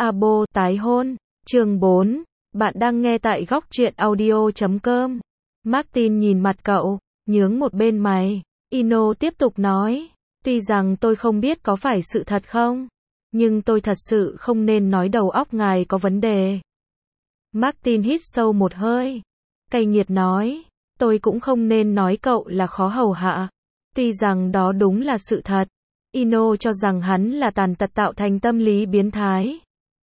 Abo tái hôn, chương 4, bạn đang nghe tại góc truyện audio.com. Martin nhìn mặt cậu, nhướng một bên mày. Ino tiếp tục nói, tuy rằng tôi không biết có phải sự thật không, nhưng tôi thật sự không nên nói đầu óc ngài có vấn đề. Martin hít sâu một hơi, cay nghiệt nói, tôi cũng không nên nói cậu là khó hầu hạ. Tuy rằng đó đúng là sự thật. Ino cho rằng hắn là tàn tật tạo thành tâm lý biến thái.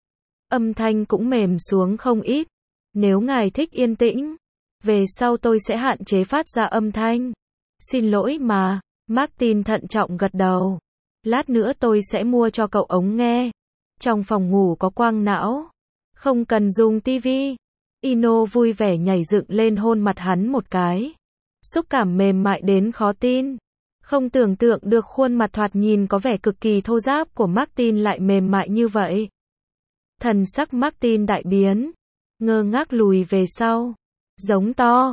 Âm thanh cũng mềm xuống không ít. Nếu ngài thích yên tĩnh, về sau tôi sẽ hạn chế phát ra âm thanh. Xin lỗi mà, Martin thận trọng gật đầu. Lát nữa tôi sẽ mua cho cậu ống nghe. Trong phòng ngủ có quang não, không cần dùng tivi. Ino vui vẻ nhảy dựng lên hôn mặt hắn một cái. Xúc cảm mềm mại đến khó tin. Không tưởng tượng được khuôn mặt thoạt nhìn có vẻ cực kỳ thô ráp của Martin lại mềm mại như vậy. Thần sắc Martin đại biến, ngơ ngác lùi về sau. Giống to,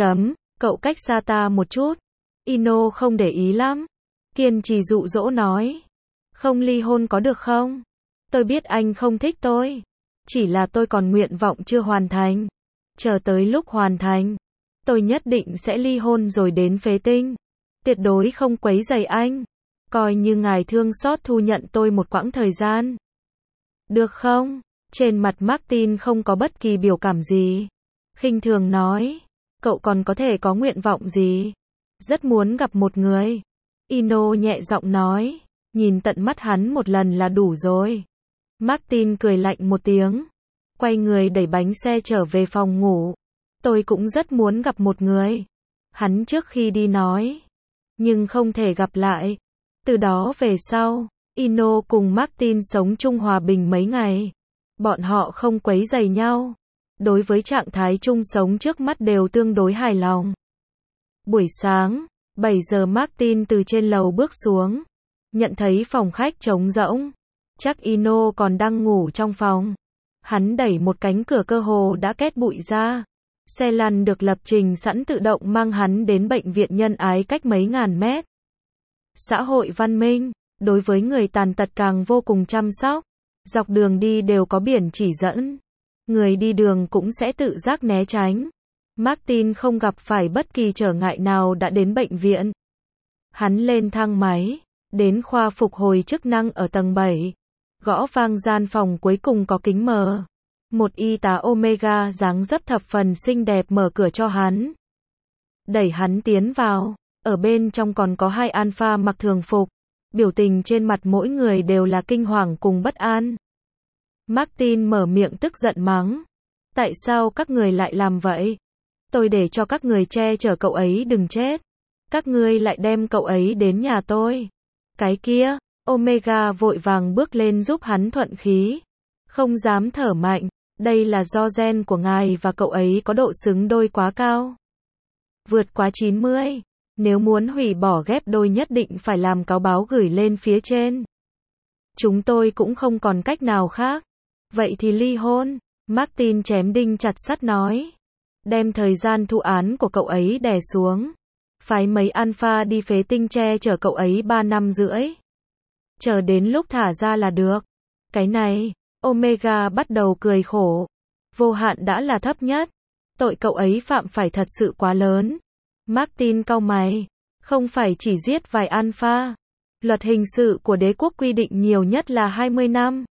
cậu cách xa ta một chút. Ino không để ý lắm, kiên trì dụ dỗ nói. Không ly hôn có được không? Tôi biết anh không thích tôi. Chỉ là tôi còn nguyện vọng chưa hoàn thành. Chờ tới lúc hoàn thành, tôi nhất định sẽ ly hôn rồi đến phế tinh. Tuyệt đối không quấy rầy anh. Coi như ngài thương xót thu nhận tôi một quãng thời gian. Được không? Trên mặt Martin không có bất kỳ biểu cảm gì. Khinh thường nói. Cậu còn có thể có nguyện vọng gì? Rất muốn gặp một người. Ino nhẹ giọng nói. Nhìn tận mắt hắn một lần là đủ rồi. Martin cười lạnh một tiếng. Quay người đẩy bánh xe trở về phòng ngủ. Tôi cũng rất muốn gặp một người. Hắn trước khi đi nói. Nhưng không thể gặp lại. Từ đó về sau, Ino cùng Martin sống chung hòa bình mấy ngày. Bọn họ không quấy rầy nhau. Đối với trạng thái chung sống trước mắt đều tương đối hài lòng. Buổi sáng, 7 giờ Martin từ trên lầu bước xuống. Nhận thấy phòng khách trống rỗng. Chắc Ino còn đang ngủ trong phòng. Hắn đẩy một cánh cửa cơ hồ đã két bụi ra. Xe lăn được lập trình sẵn tự động mang hắn đến bệnh viện nhân ái cách mấy ngàn mét. Xã hội văn minh, đối với người tàn tật càng vô cùng chăm sóc. Dọc đường đi đều có biển chỉ dẫn. Người đi đường cũng sẽ tự giác né tránh. Martin không gặp phải bất kỳ trở ngại nào đã đến bệnh viện. Hắn lên thang máy, đến khoa phục hồi chức năng ở tầng 7. Gõ vang gian phòng cuối cùng có kính mờ. Một y tá Omega dáng dấp thập phần xinh đẹp mở cửa cho hắn. Đẩy hắn tiến vào. Ở bên trong còn có 2 alpha mặc thường phục. Biểu tình trên mặt mỗi người đều là kinh hoàng cùng bất an. Martin mở miệng tức giận mắng. Tại sao các người lại làm vậy? Tôi để cho các người che chở cậu ấy đừng chết. Các ngươi lại đem cậu ấy đến nhà tôi. Cái kia, Omega vội vàng bước lên giúp hắn thuận khí. Không dám thở mạnh. Đây là do gen của ngài và cậu ấy có độ xứng đôi quá cao. Vượt quá 90. Nếu muốn hủy bỏ ghép đôi nhất định phải làm cáo báo gửi lên phía trên. Chúng tôi cũng không còn cách nào khác. Vậy thì ly hôn. Martin chém đinh chặt sắt nói. Đem thời gian thụ án của cậu ấy đè xuống. Phái mấy alpha đi phế tinh che chở cậu ấy 3 năm rưỡi. Chờ đến lúc thả ra là được. Cái này, Omega bắt đầu cười khổ. Vô hạn đã là thấp nhất. Tội cậu ấy phạm phải thật sự quá lớn. Martin cau mày. Không phải chỉ giết vài alpha. Luật hình sự của đế quốc quy định nhiều nhất là 20 năm.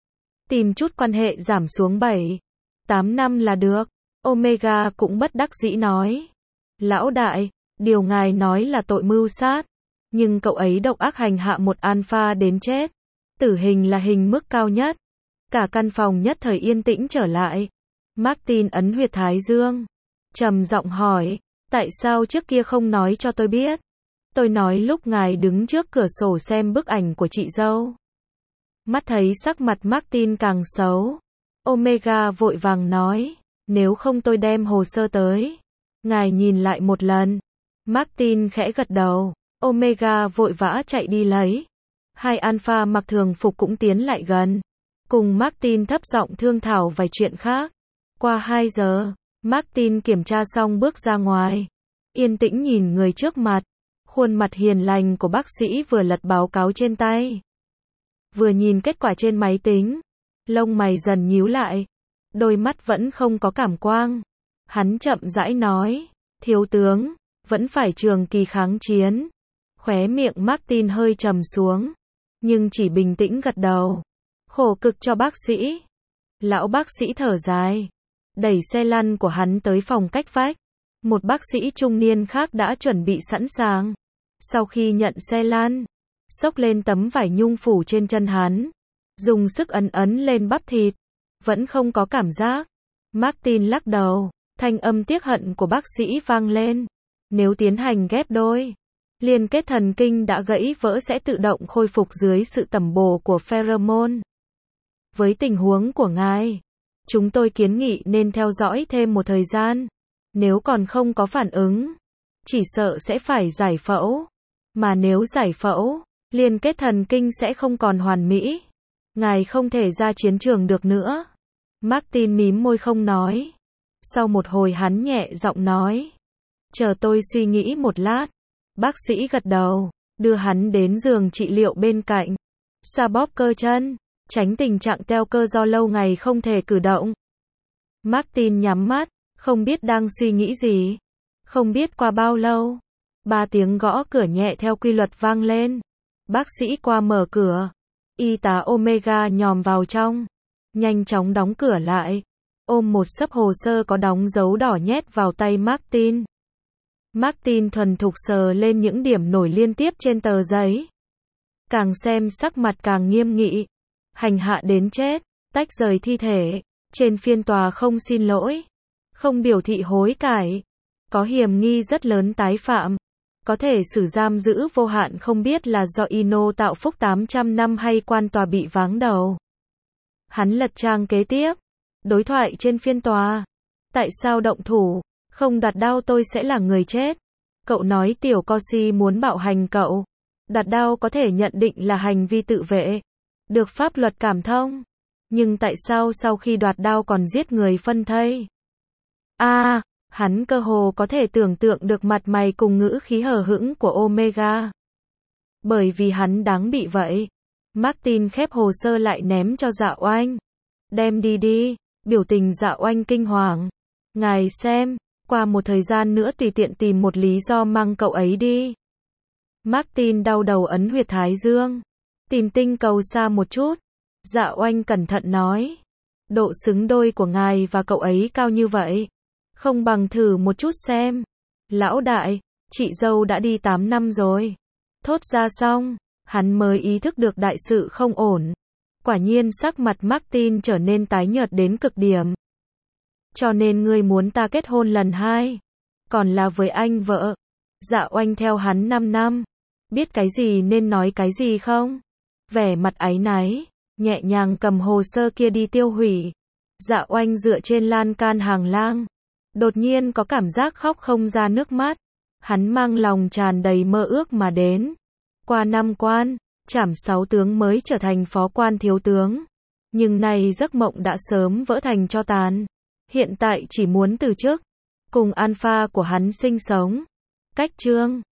Tìm chút quan hệ giảm xuống 7, 8 năm là được. Omega cũng bất đắc dĩ nói. Lão đại, điều ngài nói là tội mưu sát. Nhưng cậu ấy độc ác hành hạ một alpha đến chết. Tử hình là hình mức cao nhất. Cả căn phòng nhất thời yên tĩnh trở lại. Martin ấn huyệt thái dương. Trầm giọng hỏi. Tại sao trước kia không nói cho tôi biết? Tôi nói lúc ngài đứng trước cửa sổ xem bức ảnh của chị dâu. Mắt thấy sắc mặt Martin càng xấu. Omega vội vàng nói. Nếu không tôi đem hồ sơ tới. Ngài nhìn lại một lần. Martin khẽ gật đầu. Omega vội vã chạy đi lấy. 2 alpha mặc thường phục cũng tiến lại gần. Cùng Martin thấp giọng thương thảo vài chuyện khác. Qua 2 giờ, Martin kiểm tra xong bước ra ngoài. Yên tĩnh nhìn người trước mặt. Khuôn mặt hiền lành của bác sĩ vừa lật báo cáo trên tay. Vừa nhìn kết quả trên máy tính. Lông mày dần nhíu lại, đôi mắt vẫn không có cảm quang. Hắn chậm rãi nói, thiếu tướng, vẫn phải trường kỳ kháng chiến. Khóe miệng Martin hơi trầm xuống, nhưng chỉ bình tĩnh gật đầu. Khổ cực cho bác sĩ. Lão bác sĩ thở dài, đẩy xe lăn của hắn tới phòng cách vách. Một bác sĩ trung niên khác đã chuẩn bị sẵn sàng. Sau khi nhận xe lăn, xốc lên tấm vải nhung phủ trên chân hắn, dùng sức ấn ấn lên bắp thịt, vẫn không có cảm giác. Martin lắc đầu, thanh âm tiếc hận của bác sĩ vang lên. Nếu tiến hành ghép đôi, liên kết thần kinh đã gãy vỡ sẽ tự động khôi phục dưới sự tẩm bổ của pheromone. Với tình huống của ngài, chúng tôi kiến nghị nên theo dõi thêm một thời gian. Nếu còn không có phản ứng, chỉ sợ sẽ phải giải phẫu. Mà nếu giải phẫu, liên kết thần kinh sẽ không còn hoàn mỹ. Ngài không thể ra chiến trường được nữa. Martin mím môi không nói. Sau một hồi hắn nhẹ giọng nói, chờ tôi suy nghĩ một lát. Bác sĩ gật đầu, đưa hắn đến giường trị liệu bên cạnh. Xoa bóp cơ chân, tránh tình trạng teo cơ do lâu ngày không thể cử động. Martin nhắm mắt, không biết đang suy nghĩ gì. Không biết qua bao lâu, 3 tiếng gõ cửa nhẹ theo quy luật vang lên. Bác sĩ qua mở cửa. Y tá Omega nhòm vào trong, nhanh chóng đóng cửa lại, ôm một xấp hồ sơ có đóng dấu đỏ nhét vào tay Martin. Martin thuần thục sờ lên những điểm nổi liên tiếp trên tờ giấy. Càng xem sắc mặt càng nghiêm nghị. Hành hạ đến chết, tách rời thi thể, trên phiên tòa không xin lỗi, không biểu thị hối cải, có hiểm nghi rất lớn tái phạm, có thể xử giam giữ vô hạn, không biết là do Ino tạo phúc 800 năm hay quan tòa bị váng đầu. Hắn lật trang kế tiếp, đối thoại trên phiên tòa. Tại sao động thủ, không đặt đao tôi sẽ là người chết. Cậu nói tiểu Corsi muốn bạo hành cậu. Đặt đao có thể nhận định là hành vi tự vệ, được pháp luật cảm thông. Nhưng tại sao sau khi đoạt đao còn giết người phân thây? Hắn cơ hồ có thể tưởng tượng được mặt mày cùng ngữ khí hờ hững của Omega. Bởi vì hắn đáng bị vậy. Martin khép hồ sơ lại ném cho Dạ Oanh. Đem đi đi, biểu tình Dạ Oanh kinh hoàng. Ngài xem, qua một thời gian nữa tùy tiện tìm một lý do mang cậu ấy đi. Martin đau đầu ấn huyệt thái dương. Tìm tinh cầu xa một chút. Dạ Oanh cẩn thận nói. Độ xứng đôi của ngài và cậu ấy cao như vậy. Không bằng thử một chút xem. Lão đại, chị dâu đã đi 8 năm rồi. Thốt ra xong, hắn mới ý thức được đại sự không ổn. Quả nhiên sắc mặt Martin trở nên tái nhợt đến cực điểm. Cho nên ngươi muốn ta kết hôn lần 2. Còn là với anh vợ. Dạ Oanh theo hắn 5 năm. Biết cái gì nên nói cái gì không? Vẻ mặt áy náy, nhẹ nhàng cầm hồ sơ kia đi tiêu hủy. Dạ Oanh dựa trên lan can hàng lang. Đột nhiên có cảm giác khóc không ra nước mắt. Hắn mang lòng tràn đầy mơ ước mà đến. Qua 5 quan, trảm 6 tướng mới trở thành phó quan thiếu tướng. Nhưng nay giấc mộng đã sớm vỡ thành tro tàn. Hiện tại chỉ muốn từ chức, cùng Alpha của hắn sinh sống. Cách chương